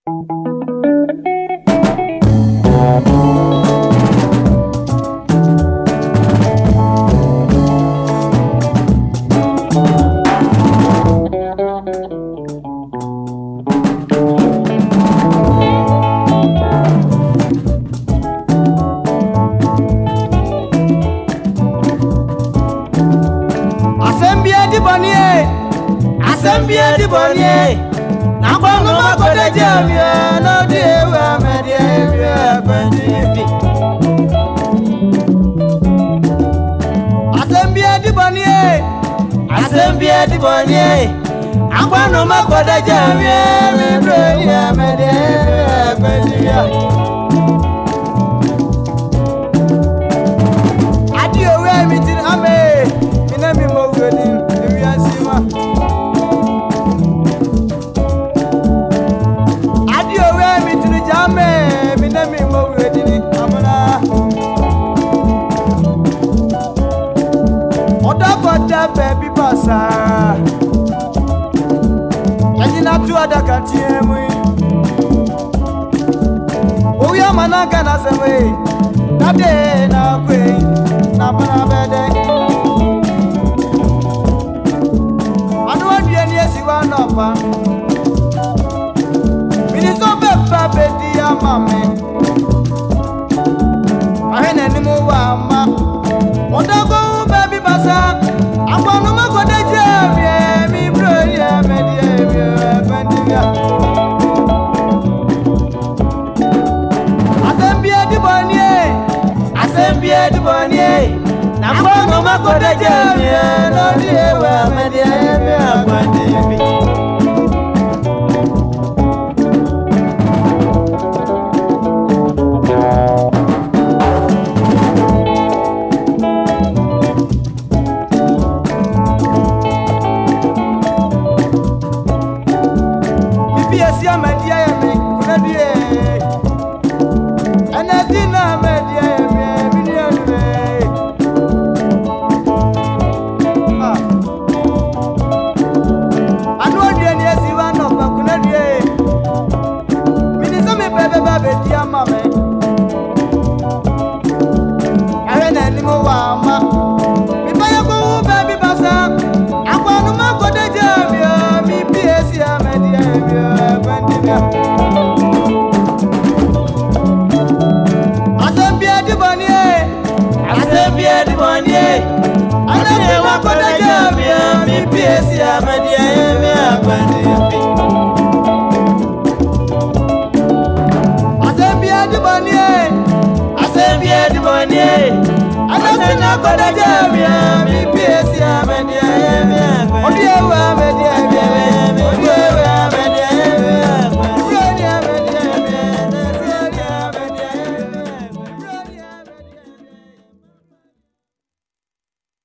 Assembly di bonnie. Na kwa ngoma kode jamia no dewa media bandifi. Assembly di bonnie. Na kwa ngoma kode jamia media bandifi. Adio we mitin ame. Minami mo goni. Baby passa Yajina tu adaka tiemui Oya manaka na sewe Nade na kwe Na pana bede Anu adye ni esi wanopa Miniso bepa bedi ya mame Ahene ni mu wa ama Odago baby passa Assembly di bonnie. Na kwa ngoma kode jamia no dewa media bandifi. Assembly di bonnie.